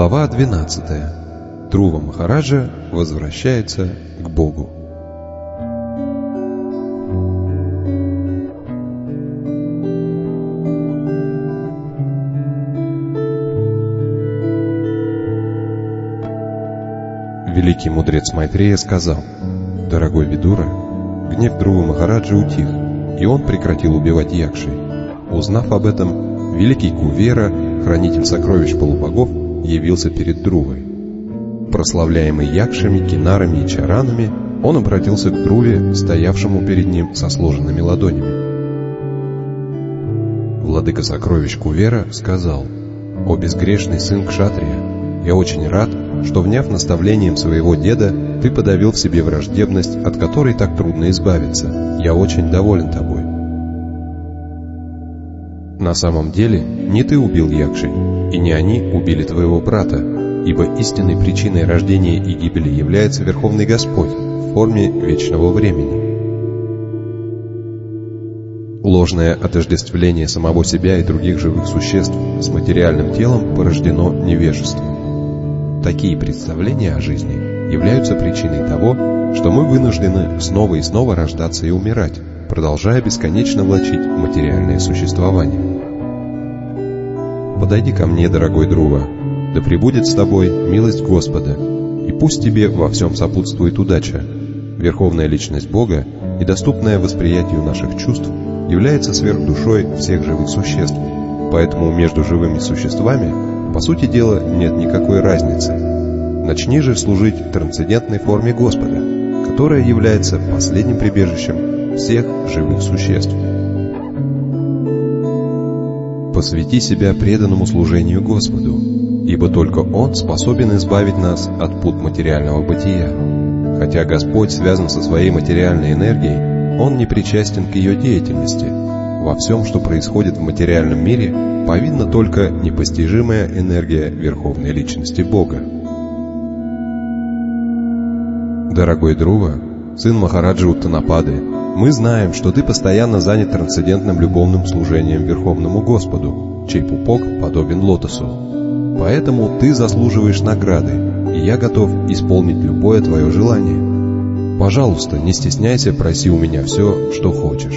Глава 12. Друва Махараджа возвращается к Богу. Великий мудрец Майтрея сказал: «Дорогой Видура, гнев Друвы Махараджа утих, и он прекратил убивать якшей. Узнав об этом, великий Кувера, хранитель сокровищ полубогов, явился перед Друвой. Прославляемый якшами, кинарами и чаранами, он обратился к Друве, стоявшему перед ним со сложенными ладонями. Владыка сокровищ Кувера сказал: «О безгрешный сын Кшатрия, я очень рад, что, вняв наставлением своего деда, ты подавил в себе враждебность, от которой так трудно избавиться. Я очень доволен тобой. На самом деле, не ты убил якшей, и не они убили твоего брата, ибо истинной причиной рождения и гибели является Верховный Господь в форме вечного времени. Ложное отождествление самого себя и других живых существ с материальным телом порождено невежеством. Такие представления о жизни являются причиной того, что мы вынуждены снова и снова рождаться и умирать, продолжая бесконечно влачить материальное существование. Подойди ко мне, дорогой Друва, да пребудет с тобой милость Господа, и пусть тебе во всем сопутствует удача. Верховная личность Бога и доступная восприятию наших чувств является сверхдушой всех живых существ, поэтому между живыми существами, по сути дела, нет никакой разницы. Начни же служить трансцендентной форме Господа, которая является последним прибежищем всех живых существ. Посвяти себя преданному служению Господу, ибо только Он способен избавить нас от пут материального бытия. Хотя Господь связан со своей материальной энергией, Он не причастен к ее деятельности. Во всем, что происходит в материальном мире, повинна только непостижимая энергия Верховной Личности Бога. Дорогой Друва, сын Махараджи Уттанапады, мы знаем, что ты постоянно занят трансцендентным любовным служением Верховному Господу, чей пупок подобен лотосу. Поэтому ты заслуживаешь награды, и я готов исполнить любое твое желание. Пожалуйста, не стесняйся, проси у меня все, что хочешь».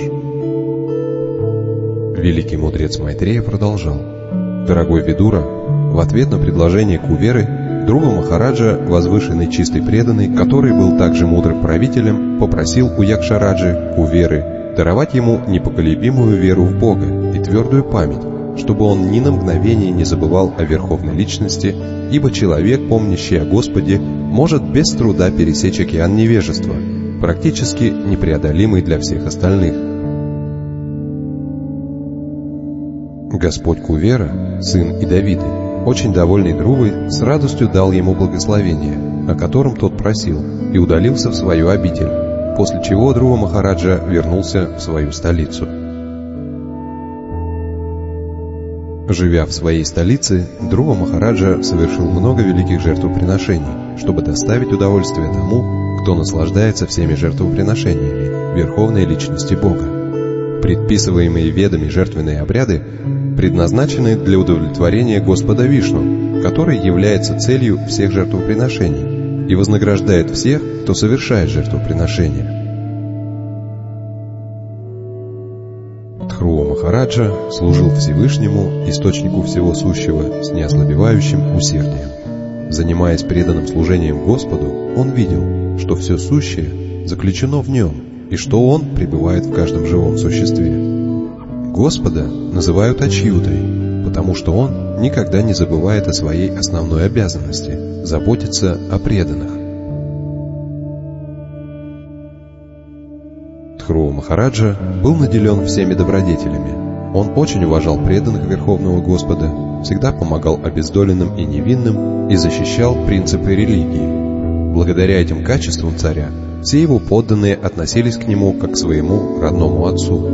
Великий мудрец Майтрея продолжал: «Дорогой Видура, в ответ на предложение Куверы, Друва Махараджа, возвышенный чистый преданный, который был также мудрым правителем, попросил у Якшараджи, Куверы, даровать ему непоколебимую веру в Бога и твердую память, чтобы он ни на мгновение не забывал о Верховной Личности, ибо человек, помнящий о Господе, может без труда пересечь океан невежества, практически непреодолимый для всех остальных. Господь Кувера, сын Идавиды, очень довольный Друвой, с радостью дал ему благословение, о котором тот просил, и удалился в свою обитель, после чего Друва Махараджа вернулся в свою столицу. Живя в своей столице, Друва Махараджа совершил много великих жертвоприношений, чтобы доставить удовольствие тому, кто наслаждается всеми жертвоприношениями Верховной Личности Бога. Предписываемые ведами жертвенные обряды предназначены для удовлетворения Господа Вишну, который является целью всех жертвоприношений и вознаграждает всех, кто совершает жертвоприношения. Друва Махараджа служил Всевышнему, источнику всего сущего, с неослабевающим усердием. Занимаясь преданным служением Господу, он видел, что все сущее заключено в нем, и что Он пребывает в каждом живом существе. Господа называют Ачьютой, потому что Он никогда не забывает о своей основной обязанности – заботиться о преданных. Друва Махараджа был наделен всеми добродетелями. Он очень уважал преданных Верховного Господа, всегда помогал обездоленным и невинным и защищал принципы религии. Благодаря этим качествам царя все его подданные относились к нему как к своему родному отцу.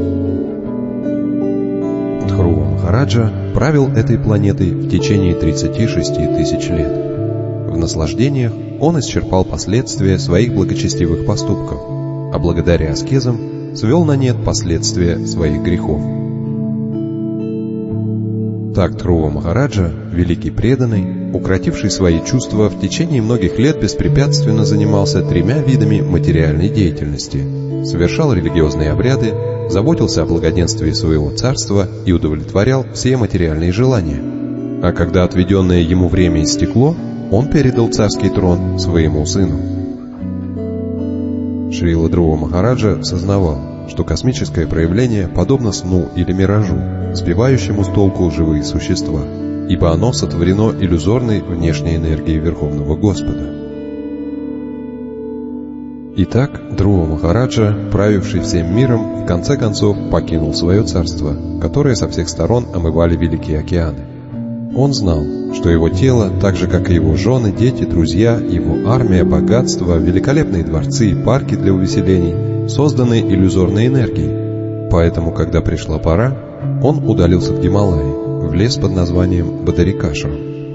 Друва Махараджа правил этой планетой в течение 36 тысяч лет. В наслаждениях он исчерпал последствия своих благочестивых поступков, а благодаря аскезам свел на нет последствия своих грехов. Так Dhruva Махараджа, великий преданный, укротивший свои чувства, в течение многих лет беспрепятственно занимался 3 видами материальной деятельности: совершал религиозные обряды, заботился о благоденствии своего царства и удовлетворял все материальные желания. А когда отведенное ему время истекло, он передал царский трон своему сыну. Шрила Dhruva Махараджа сознавал, что космическое проявление подобно сну или миражу, сбивающему с толку живые существа, ибо оно сотворено иллюзорной внешней энергией Верховного Господа. Итак, Dhruva Махараджа, правивший всем миром, в конце концов покинул свое царство, которое со всех сторон омывали великие океаны. Он знал, что его тело, так же как и его жены, дети, друзья, его армия, богатство, великолепные дворцы и парки для увеселений созданы иллюзорной энергией. Поэтому, когда пришла пора, он удалился в Гималаи, в лес под названием Бадарикашрам.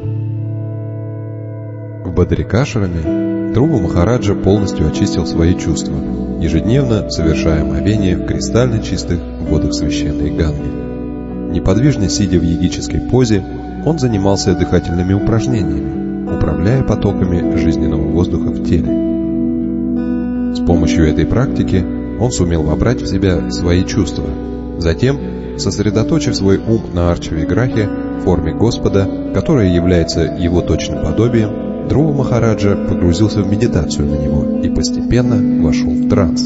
В Бадарикашраме Dhruva Махараджа полностью очистил свои чувства, ежедневно совершая омовение в кристально чистых водах священной Ганги. Неподвижно сидя в йогической позе, он занимался дыхательными упражнениями, управляя потоками жизненного воздуха в теле. С помощью этой практики он сумел вобрать в себя свои чувства. Затем, сосредоточив свой ум на Арча-Виграхе в форме Господа, которая является его точным подобием, Dhruva Махараджа погрузился в медитацию на него и постепенно вошел в транс.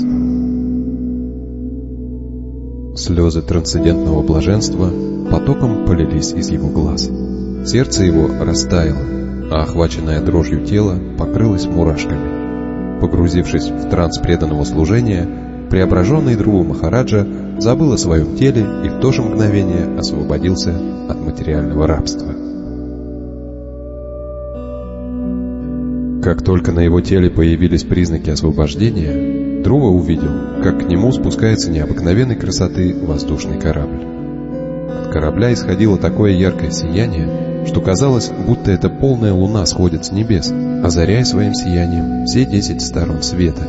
Слезы трансцендентного блаженства потоком полились из его глаз. Сердце его растаяло, а охваченное дрожью тело покрылось мурашками. Погрузившись в транс преданного служения, преображенный Dhruva Махараджа забыл о своем теле и в то же мгновение освободился от материального рабства. Как только на его теле появились признаки освобождения, Dhruva увидел, как к нему спускается необыкновенной красоты воздушный корабль. От корабля исходило такое яркое сияние, что казалось, будто эта полная луна сходит с небес, озаряя своим сиянием все 10 сторон света.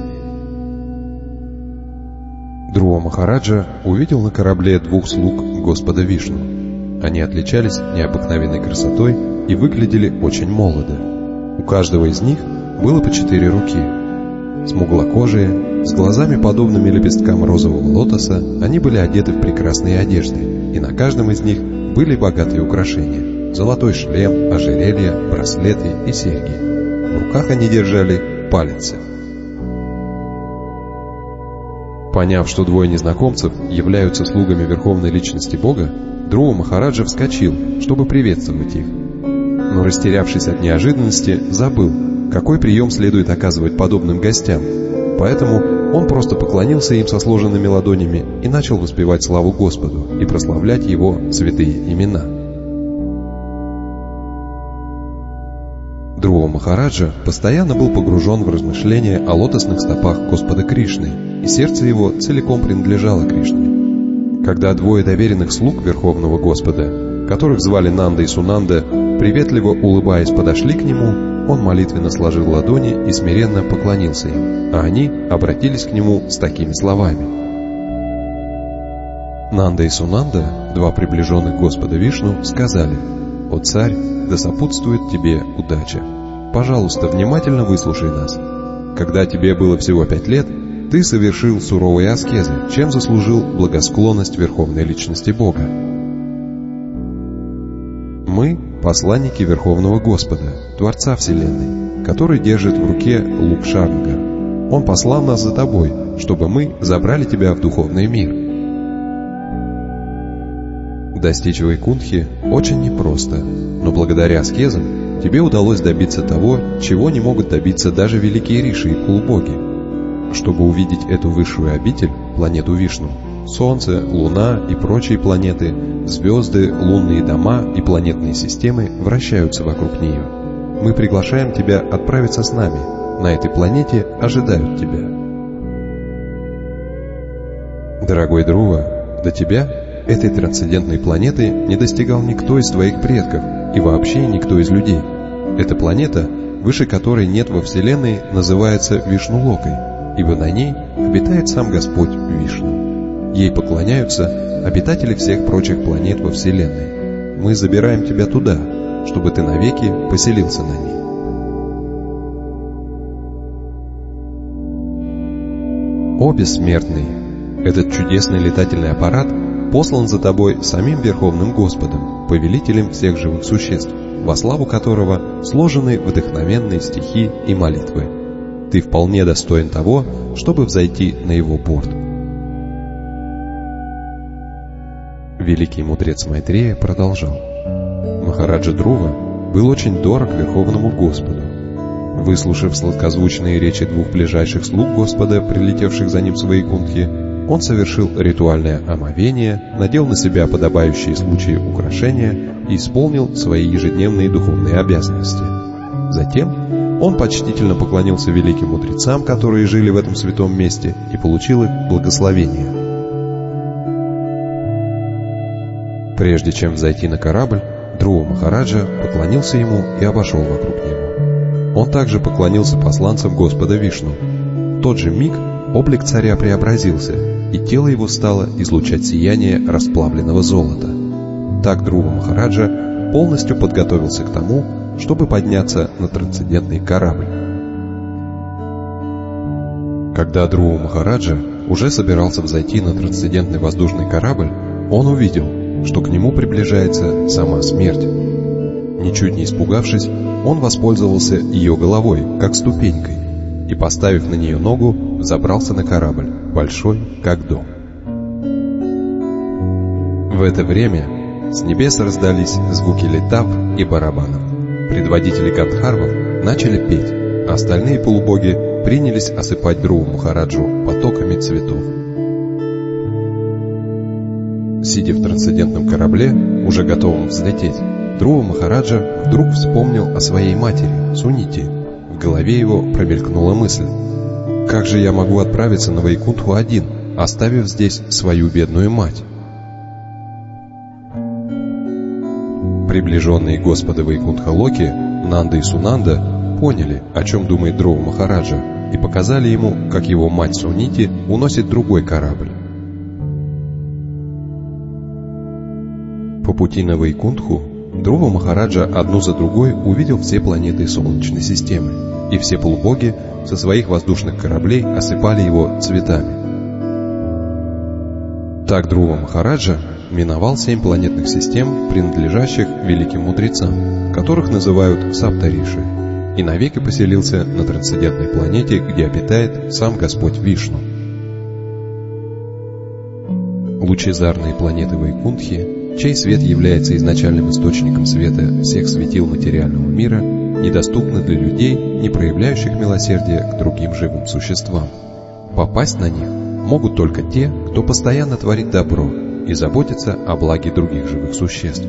Dhruva Махараджа увидел на корабле 2 слуг Господа Вишну. Они отличались необыкновенной красотой и выглядели очень молодо. У каждого из них было по 4 руки. Смуглокожие, с глазами подобными лепесткам розового лотоса, они были одеты в прекрасные одежды, и на каждом из них были богатые украшения: золотой шлем, ожерелья, браслеты и серьги. В руках они держали палицы. Поняв, что 2 незнакомцев являются слугами Верховной Личности Бога, Dhruva Махараджа вскочил, чтобы приветствовать их. Но, растерявшись от неожиданности, забыл, какой прием следует оказывать подобным гостям, поэтому он просто поклонился им со сложенными ладонями и начал воспевать славу Господу и прославлять Его святые имена. Dhruva Махараджа постоянно был погружен в размышления о лотосных стопах Господа Кришны, и сердце его целиком принадлежало Кришне. Когда 2 доверенных слуг Верховного Господа, которых звали Нанда и Сунанда, приветливо улыбаясь подошли к нему, он молитвенно сложил ладони и смиренно поклонился им, а они обратились к нему с такими словами. Нанда и Сунанда, 2 приближенных Господа Вишну, сказали: «О царь, да сопутствует тебе удача. Пожалуйста, внимательно выслушай нас. Когда тебе было всего 5 лет, ты совершил суровые аскезы, чем заслужил благосклонность Верховной Личности Бога. Мы – посланники Верховного Господа, Творца Вселенной, который держит в руке лук Шарнга. Он послал нас за тобой, чтобы мы забрали тебя в духовный мир». Достичь Вайкунтхи очень непросто, но благодаря аскезам тебе удалось добиться того, чего не могут добиться даже великие риши и полубоги. Чтобы увидеть эту высшую обитель, планету Вишну, Солнце, Луна и прочие планеты, звезды, лунные дома и планетные системы вращаются вокруг нее. Мы приглашаем тебя отправиться с нами. На этой планете ожидают тебя. Дорогой Dhruva, до тебя, этой трансцендентной планеты, не достигал никто из твоих предков и вообще никто из людей. Эта планета, выше которой нет во Вселенной, называется Вишнулокой, ибо на ней обитает сам Господь Вишну. Ей поклоняются обитатели всех прочих планет во Вселенной. мы забираем тебя туда, чтобы ты навеки поселился на ней. О бессмертный! Этот чудесный летательный аппарат послан за тобой самим Верховным Господом, повелителем всех живых существ, во славу которого сложены вдохновенные стихи и молитвы. Ты вполне достоин того, чтобы взойти на его борт. Великий мудрец Майтрея продолжал. Махараджа Друва был очень дорог Верховному Господу. Выслушав сладкозвучные речи двух ближайших слуг Господа, прилетевших за ним с Вайкунтхи, он совершил ритуальное омовение, надел на себя подобающие случаи украшения и исполнил свои ежедневные духовные обязанности. Затем он почтительно поклонился великим мудрецам, которые жили в этом святом месте, и получил их благословение. Прежде чем взойти на корабль, Друва Махараджа поклонился ему и обошел вокруг него. Он также поклонился посланцам Господа Вишну. В тот же миг облик царя преобразился, и тело его стало излучать сияние расплавленного золота. Так Друва Махараджа полностью подготовился к тому, чтобы подняться на трансцендентный корабль. Когда Друва Махараджа уже собирался взойти на трансцендентный воздушный корабль, он увидел, что к нему приближается сама смерть. Ничуть не испугавшись, он воспользовался ее головой, как ступенькой, и, поставив на нее ногу, забрался на корабль, большой, как дом. В это время с небес раздались звуки литав и барабанов. Предводители гандхарвов начали петь, а остальные полубоги принялись осыпать Друву Махараджу потоками цветов. Сидя в трансцендентном корабле, уже готовом взлететь, Друва Махараджа вдруг вспомнил о своей матери, Сунити. В голове его промелькнула мысль: «Как же я могу отправиться на Вайкунтху один, оставив здесь свою бедную мать?» Приближенные Господа Вайкунтха Локи, Нанда и Сунанда, поняли, о чем думает Друва Махараджа, и показали ему, как его мать Сунити уносит другой корабль. По пути на Вайкунтху Друва Махараджа одну за другой увидел все планеты Солнечной системы, и все полубоги со своих воздушных кораблей осыпали его цветами. Так Друва Махараджа миновал 7 планетных систем, принадлежащих великим мудрецам, которых называют Саптариши, и навеки поселился на трансцендентной планете, где обитает сам Господь Вишну. Лучезарные планеты Вайкунтхи, чей свет является изначальным источником света всех светил материального мира, недоступны для людей, не проявляющих милосердия к другим живым существам. Попасть на них могут только те, кто постоянно творит добро и заботится о благе других живых существ.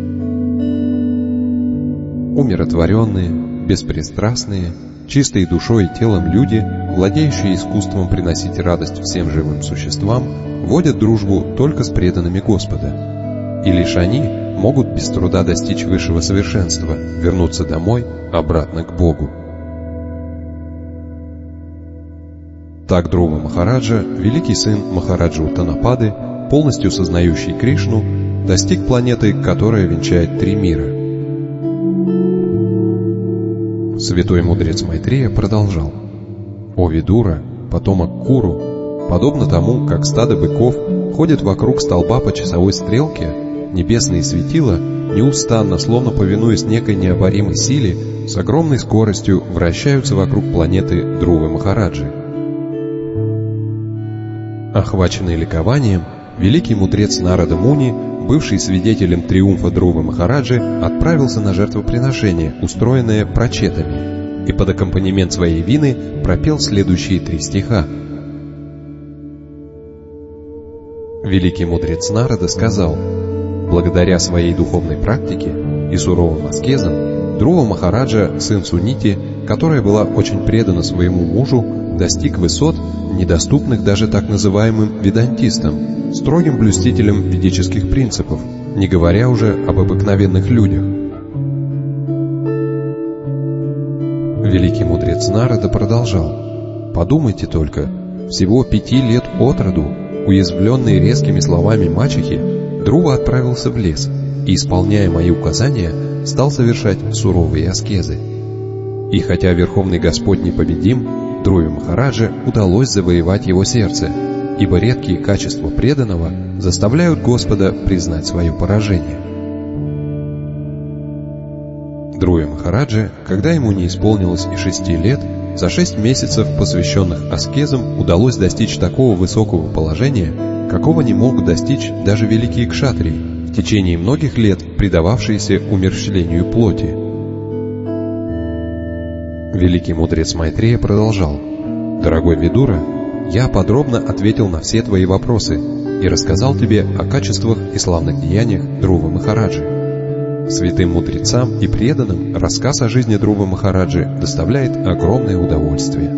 Умиротворенные, беспристрастные, чистые душой и телом люди, владеющие искусством приносить радость всем живым существам, водят дружбу только с преданными Господа. И лишь они могут без труда достичь высшего совершенства, вернуться домой, обратно к Богу. Так Друва Махараджа, великий сын Махараджа Уттанапады, полностью сознающий Кришну, достиг планеты, которая венчает 3 мира. Святой мудрец Майтрея продолжал. «О Видура, потомок Куру, подобно тому, как стадо быков ходит вокруг столба по часовой стрелке, небесные светила, неустанно, словно повинуясь некой необоримой силе, с огромной скоростью вращаются вокруг планеты Друвы Махараджи». Охваченный ликованием, великий мудрец Нарада Муни, бывший свидетелем триумфа Друвы Махараджи, отправился на жертвоприношение, устроенное прачетами, и под аккомпанемент своей вины пропел следующие 3 стиха. Великий мудрец Нарада сказал: «Благодаря своей духовной практике и суровым аскезам Друва Махараджа, сын Сунити, которая была очень предана своему мужу, достиг высот, недоступных даже так называемым ведантистам, строгим блюстителям ведических принципов, не говоря уже об обыкновенных людях». Великий мудрец Нарада продолжал: «Подумайте только, всего 5 лет от роду, уязвленный резкими словами мачехи, Друва отправился в лес и, исполняя мои указания, стал совершать суровые аскезы. И хотя Верховный Господь непобедим, Друве Махараджа удалось завоевать его сердце, ибо редкие качества преданного заставляют Господа признать свое поражение. Друве Махараджа, когда ему не исполнилось и 6 лет, за 6 месяцев, посвященных аскезам, удалось достичь такого высокого положения, какого не мог достичь даже великие кшатрии, в течение многих лет предававшиеся умерщвлению плоти. Великий мудрец Майтрея продолжал: «Дорогой Видура, я подробно ответил на все твои вопросы и рассказал тебе о качествах и славных деяниях Друвы Махараджи. Святым мудрецам и преданным рассказ о жизни Друвы Махараджи доставляет огромное удовольствие.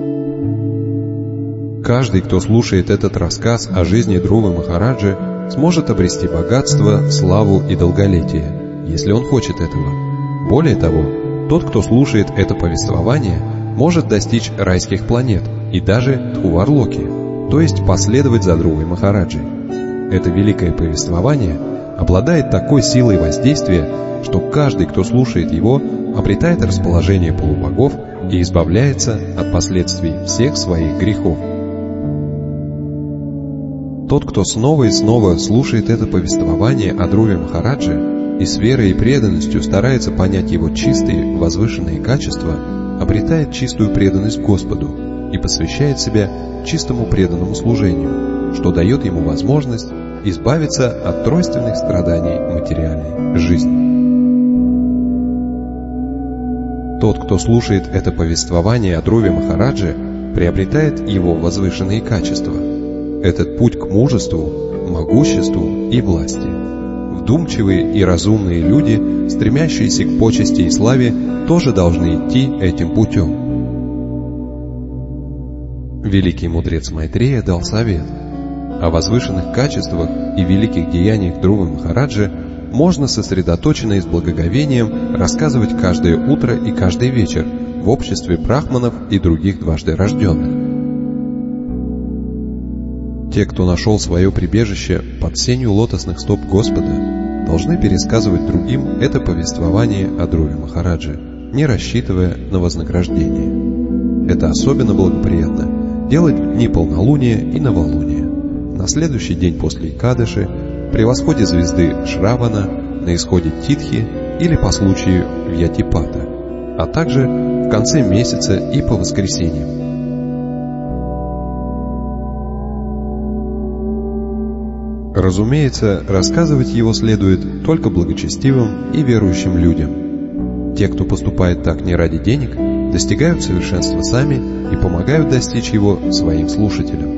Каждый, кто слушает этот рассказ о жизни Друвы Махараджи, сможет обрести богатство, славу и долголетие, если он хочет этого. Более того, тот, кто слушает это повествование, может достичь райских планет и даже Дхуварлоки, то есть последовать за Друвой Махараджи. Это великое повествование обладает такой силой воздействия, что каждый, кто слушает его, обретает расположение полубогов и избавляется от последствий всех своих грехов. Тот, кто снова и снова слушает это повествование о Друве Махараджи и с верой и преданностью старается понять его чистые, возвышенные качества, обретает чистую преданность Господу и посвящает себя чистому преданному служению, что дает ему возможность избавиться от тройственных страданий материальной жизни. Тот, кто слушает это повествование о Друве Махараджи, приобретает его возвышенные качества. Этот путь к мужеству, могуществу и власти. Вдумчивые и разумные люди, стремящиеся к почести и славе, тоже должны идти этим путем. Великий мудрец Майтрея дал совет: о возвышенных качествах и великих деяниях Друвы Махараджи можно сосредоточенно и с благоговением рассказывать каждое утро и каждый вечер в обществе брахманов и других дважды рожденных. Те, кто нашел свое прибежище под сенью лотосных стоп Господа, должны пересказывать другим это повествование о Друве Махараджи, не рассчитывая на вознаграждение. Это особенно благоприятно делать в дни полнолуния и новолуния, на следующий день после Экадаши, при восходе звезды Шравана, на исходе Титхи или по случаю Вьятипата, а также в конце месяца и по воскресеньям. Разумеется, рассказывать его следует только благочестивым и верующим людям. Те, кто поступает так не ради денег, достигают совершенства сами и помогают достичь его своим слушателям.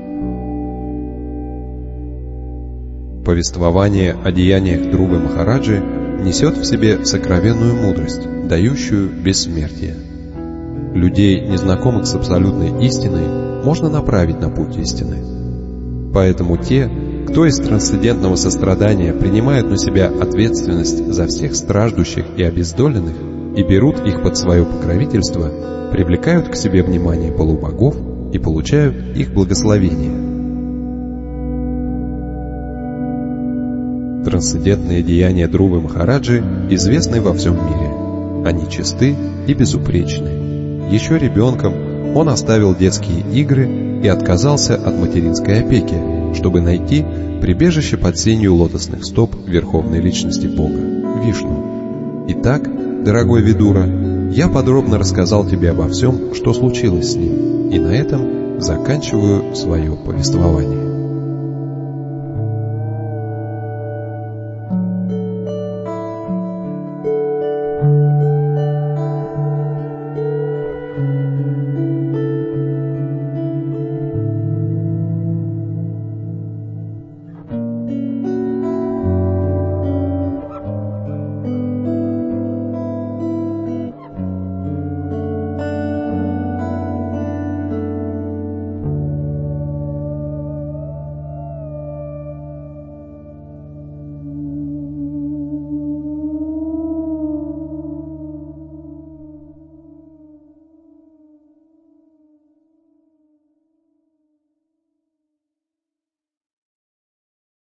Повествование о деяниях Друвы Махараджи несет в себе сокровенную мудрость, дающую бессмертие. Людей, незнакомых с абсолютной истиной, можно направить на путь истины. Поэтому те, кто из трансцендентного сострадания принимают на себя ответственность за всех страждущих и обездоленных и берут их под свое покровительство, привлекают к себе внимание полубогов и получают их благословение. Трансцендентные деяния Друвы Махараджи известны во всем мире. Они чисты и безупречны. Еще ребенком он оставил детские игры и отказался от материнской опеки, чтобы найти прибежище под сенью лотосных стоп Верховной Личности Бога, Вишну. Итак, дорогой Видура, я подробно рассказал тебе обо всем, что случилось с ним, и на этом заканчиваю свое повествование.